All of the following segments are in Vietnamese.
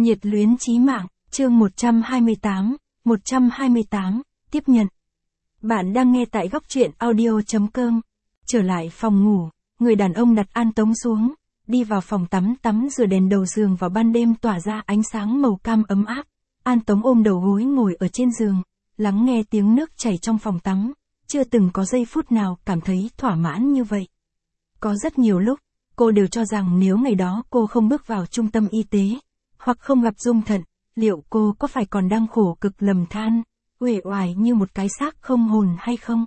Nhiệt luyến chí mạng, chương 128, tiếp nhận. Bạn đang nghe tại góc truyện audio.com. Trở lại phòng ngủ, người đàn ông đặt An Tống xuống, đi vào phòng tắm rửa đèn đầu giường vào ban đêm tỏa ra ánh sáng màu cam ấm áp. An Tống ôm đầu gối ngồi ở trên giường, lắng nghe tiếng nước chảy trong phòng tắm, chưa từng có giây phút nào cảm thấy thỏa mãn như vậy. Có rất nhiều lúc, cô đều cho rằng nếu ngày đó cô không bước vào trung tâm y tế, hoặc không gặp Dung Thận, liệu cô có phải còn đang khổ cực lầm than, uể oải như một cái xác không hồn hay không?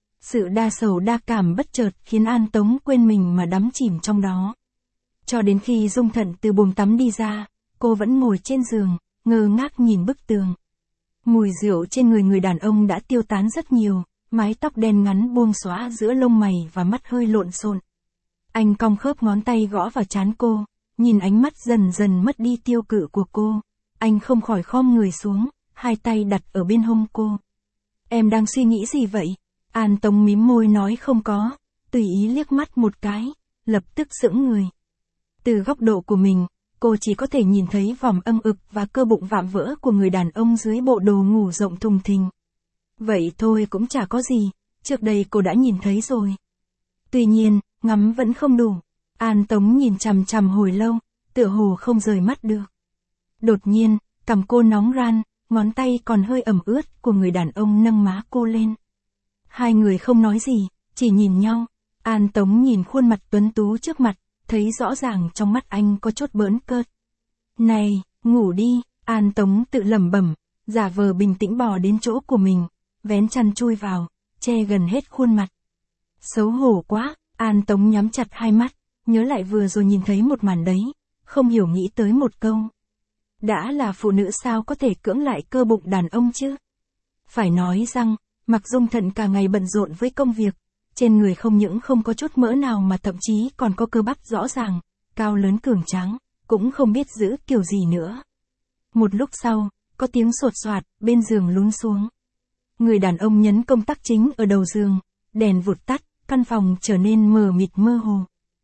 Sự đa sầu đa cảm bất chợt khiến An Tống quên mình mà đắm chìm trong đó. Cho đến khi Dung Thận từ buồng tắm đi ra, cô vẫn ngồi trên giường, ngơ ngác nhìn bức tường. Mùi rượu trên người người đàn ông đã tiêu tán rất nhiều, mái tóc đen ngắn buông xõa giữa lông mày và mắt hơi lộn xộn. Anh cong khớp ngón tay gõ vào trán cô, nhìn ánh mắt dần dần mất đi tiêu cự của cô. Anh không khỏi khom người xuống, hai tay đặt ở bên hông cô. Em đang suy nghĩ gì vậy? An Tống mím môi nói không có, tùy ý liếc mắt một cái, lập tức sững người. Từ góc độ của mình, cô chỉ có thể nhìn thấy vòm âm ực và cơ bụng vạm vỡ của người đàn ông dưới bộ đồ ngủ rộng thùng thình. Vậy thôi cũng chả có gì, trước đây cô đã nhìn thấy rồi. Tuy nhiên, ngắm vẫn không đủ. An Tống nhìn chằm chằm hồi lâu, tựa hồ không rời mắt được. Đột nhiên, cằm cô nóng ran, ngón tay còn hơi ẩm ướt của người đàn ông nâng má cô lên. Hai người không nói gì, chỉ nhìn nhau. An Tống nhìn khuôn mặt tuấn tú trước mặt, thấy rõ ràng trong mắt anh có chút bỡn cợt. Này, ngủ đi, An Tống tự lẩm bẩm, giả vờ bình tĩnh bò đến chỗ của mình, vén chăn chui vào, che gần hết khuôn mặt. Xấu hổ quá, An Tống nhắm chặt hai mắt, nhớ lại vừa rồi nhìn thấy một màn đấy, không hiểu nghĩ tới một câu. Đã là phụ nữ sao có thể cưỡng lại cơ bụng đàn ông chứ? Phải nói rằng, mặc Dung Thận cả ngày bận rộn với công việc, trên người không những không có chút mỡ nào mà thậm chí còn có cơ bắp rõ ràng, cao lớn cường tráng, cũng không biết giữ kiểu gì nữa. Một lúc sau, có tiếng sột soạt, bên giường lún xuống. Người đàn ông nhấn công tắc chính ở đầu giường, đèn vụt tắt, căn phòng trở nên mờ mịt mơ hồ.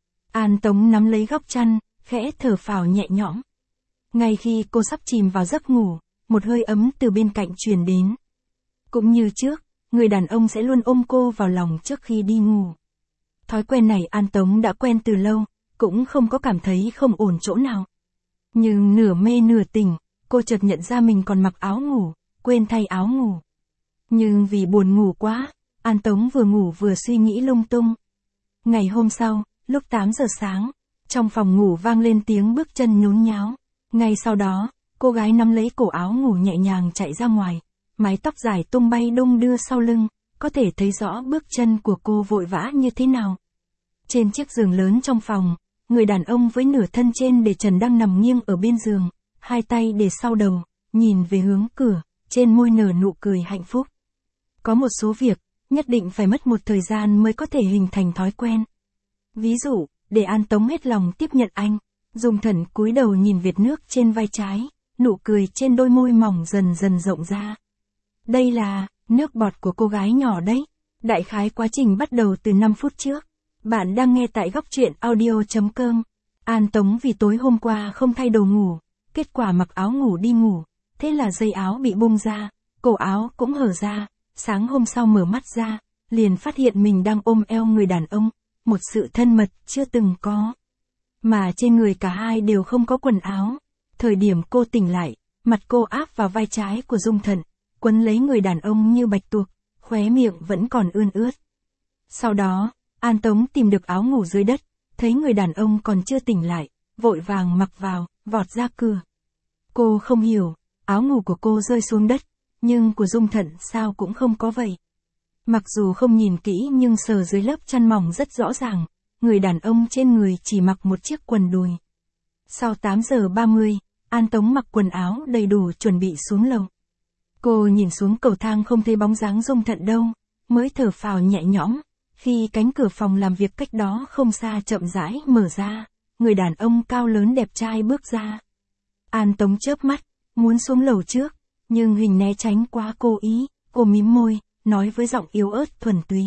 An Tống nắm lấy góc chăn, khẽ thở phào nhẹ nhõm. Ngay khi cô sắp chìm vào giấc ngủ, một hơi ấm từ bên cạnh truyền đến. Cũng như trước, người đàn ông sẽ luôn ôm cô vào lòng trước khi đi ngủ. Thói quen này An Tống đã quen từ lâu, cũng không có cảm thấy không ổn chỗ nào. Nhưng nửa mê nửa tỉnh, cô chợt nhận ra mình còn mặc áo ngủ, quên thay áo ngủ. Nhưng vì buồn ngủ quá, An Tống vừa ngủ vừa suy nghĩ lung tung. Ngày hôm sau, lúc 8 giờ sáng, trong phòng ngủ vang lên tiếng bước chân nhốn nháo. Ngay sau đó, cô gái nắm lấy cổ áo ngủ nhẹ nhàng chạy ra ngoài, mái tóc dài tung bay đung đưa sau lưng, có thể thấy rõ bước chân của cô vội vã như thế nào. Trên chiếc giường lớn trong phòng, người đàn ông với nửa thân trên để trần đang nằm nghiêng ở bên giường, hai tay để sau đầu, nhìn về hướng cửa, trên môi nở nụ cười hạnh phúc. Có một số việc, nhất định phải mất một thời gian mới có thể hình thành thói quen. Ví dụ, để An Tống hết lòng tiếp nhận anh, Dung Thận cúi đầu nhìn vệt nước trên vai trái, nụ cười trên đôi môi mỏng dần dần rộng ra. Đây là nước bọt của cô gái nhỏ đấy. Đại khái quá trình bắt đầu từ 5 phút trước. Bạn đang nghe tại góc truyện audio.com. An Tống vì tối hôm qua không thay đồ ngủ, kết quả mặc áo ngủ đi ngủ, thế là dây áo bị bung ra, cổ áo cũng hở ra. Sáng hôm sau mở mắt ra, liền phát hiện mình đang ôm eo người đàn ông, một sự thân mật chưa từng có. Mà trên người cả hai đều không có quần áo. Thời điểm cô tỉnh lại, mặt cô áp vào vai trái của Dung Thận, quấn lấy người đàn ông như bạch tuộc, khóe miệng vẫn còn ươn ướt. Sau đó, An Tống tìm được áo ngủ dưới đất, thấy người đàn ông còn chưa tỉnh lại, vội vàng mặc vào, vọt ra cửa. Cô không hiểu, áo ngủ của cô rơi xuống đất, nhưng của Dung Thận sao cũng không có vậy. Mặc dù không nhìn kỹ nhưng sờ dưới lớp chăn mỏng rất rõ ràng, người đàn ông trên người chỉ mặc một chiếc quần đùi. Sau 8 giờ 30, An Tống mặc quần áo đầy đủ chuẩn bị xuống lầu. Cô nhìn xuống cầu thang không thấy bóng dáng Dung Thận đâu, mới thở phào nhẹ nhõm, khi cánh cửa phòng làm việc cách đó không xa chậm rãi mở ra, người đàn ông cao lớn đẹp trai bước ra. An Tống chớp mắt, muốn xuống lầu trước, nhưng hình né tránh quá cố ý, cô mím môi, nói với giọng yếu ớt thuần túy.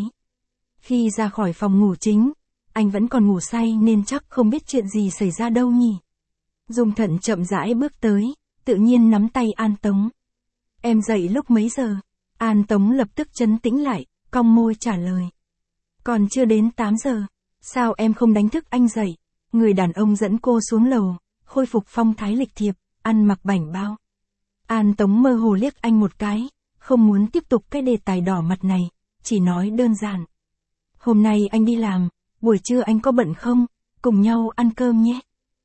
Khi ra khỏi phòng ngủ chính, anh vẫn còn ngủ say nên chắc không biết chuyện gì xảy ra đâu nhỉ. Dung Thận chậm rãi bước tới, tự nhiên nắm tay An Tống. Em dậy lúc mấy giờ? An Tống lập tức trấn tĩnh lại, cong môi trả lời. Còn chưa đến 8 giờ. Sao em không đánh thức anh dậy? Người đàn ông dẫn cô xuống lầu, khôi phục phong thái lịch thiệp, ăn mặc bảnh bao. An Tống mơ hồ liếc anh một cái, không muốn tiếp tục cái đề tài đỏ mặt này, chỉ nói đơn giản. Hôm nay anh đi làm, buổi trưa anh có bận không? Cùng nhau ăn cơm nhé.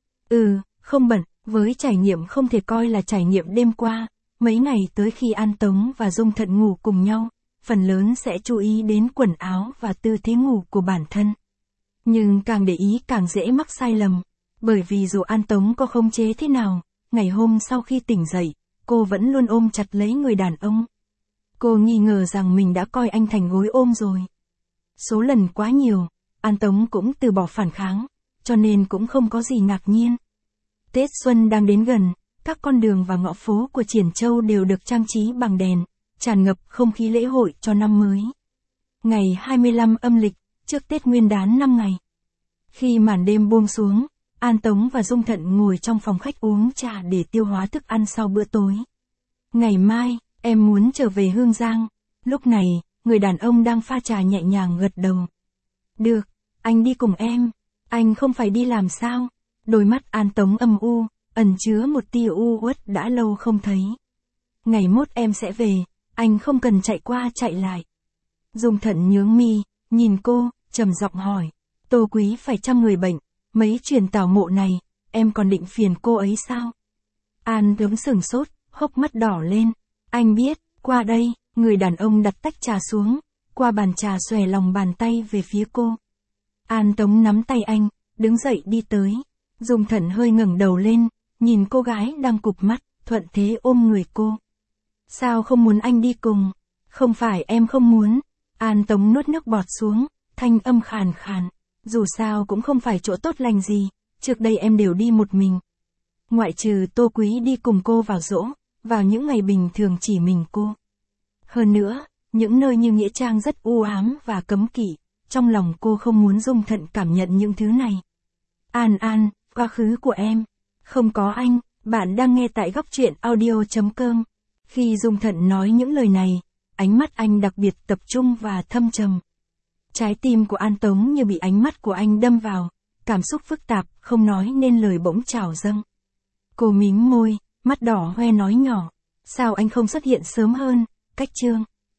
Không bận, với trải nghiệm không thể coi là trải nghiệm đêm qua, mấy ngày tới khi An Tống và Dung Thận ngủ cùng nhau, phần lớn sẽ chú ý đến quần áo và tư thế ngủ của bản thân. Nhưng càng để ý càng dễ mắc sai lầm, bởi vì dù An Tống có khống chế thế nào, ngày hôm sau khi tỉnh dậy, cô vẫn luôn ôm chặt lấy người đàn ông. Cô nghi ngờ rằng mình đã coi anh thành gối ôm rồi. Số lần quá nhiều, An Tống cũng từ bỏ phản kháng, cho nên cũng không có gì ngạc nhiên. Tết Xuân đang đến gần, các con đường và ngõ phố của Triển Châu đều được trang trí bằng đèn, tràn ngập không khí lễ hội cho năm mới. Ngày 25 âm lịch, trước Tết Nguyên đán 5 ngày. Khi màn đêm buông xuống, An Tống và Dung Thận ngồi trong phòng khách uống trà để tiêu hóa thức ăn sau bữa tối. Ngày mai, em muốn trở về Hương Giang. Lúc này, người đàn ông đang pha trà nhẹ nhàng gật đầu. Được, anh đi cùng em. Anh không phải đi làm sao? Đôi mắt An Tống âm u, ẩn chứa một tia u uất đã lâu không thấy. Ngày mốt em sẽ về, anh không cần chạy qua chạy lại. Dung Thận nhướng mi, nhìn cô, trầm giọng hỏi. Tô Quý phải chăm người bệnh, mấy chuyện tảo mộ này, em còn định phiền cô ấy sao? An Tống sửng sốt, hốc mắt đỏ lên. Anh biết, qua đây, người đàn ông đặt tách trà xuống, qua bàn trà xòe lòng bàn tay về phía cô. An Tống nắm tay anh, đứng dậy đi tới. Dung Thận hơi ngẩng đầu lên, nhìn cô gái đang cụp mắt, thuận thế ôm người cô. Sao không muốn anh đi cùng? Không phải em không muốn. An Tống nuốt nước bọt xuống, thanh âm khàn khàn. Dù sao cũng không phải chỗ tốt lành gì, trước đây em đều đi một mình. Ngoại trừ Tô Quý đi cùng cô vào giỗ, vào những ngày bình thường chỉ mình cô. Hơn nữa, những nơi như Nghĩa Trang rất u ám và cấm kỵ, trong lòng cô không muốn Dung Thận cảm nhận những thứ này. An, quá khứ của em. Không có anh, bạn đang nghe tại góc truyện audio.com. Khi Dung Thận nói những lời này, ánh mắt anh đặc biệt tập trung và thâm trầm. Trái tim của An Tống như bị ánh mắt của anh đâm vào, cảm xúc phức tạp, không nói nên lời bỗng trào dâng. Cô mím môi, mắt đỏ hoe nói nhỏ. Sao anh không xuất hiện sớm hơn, Cách Trương?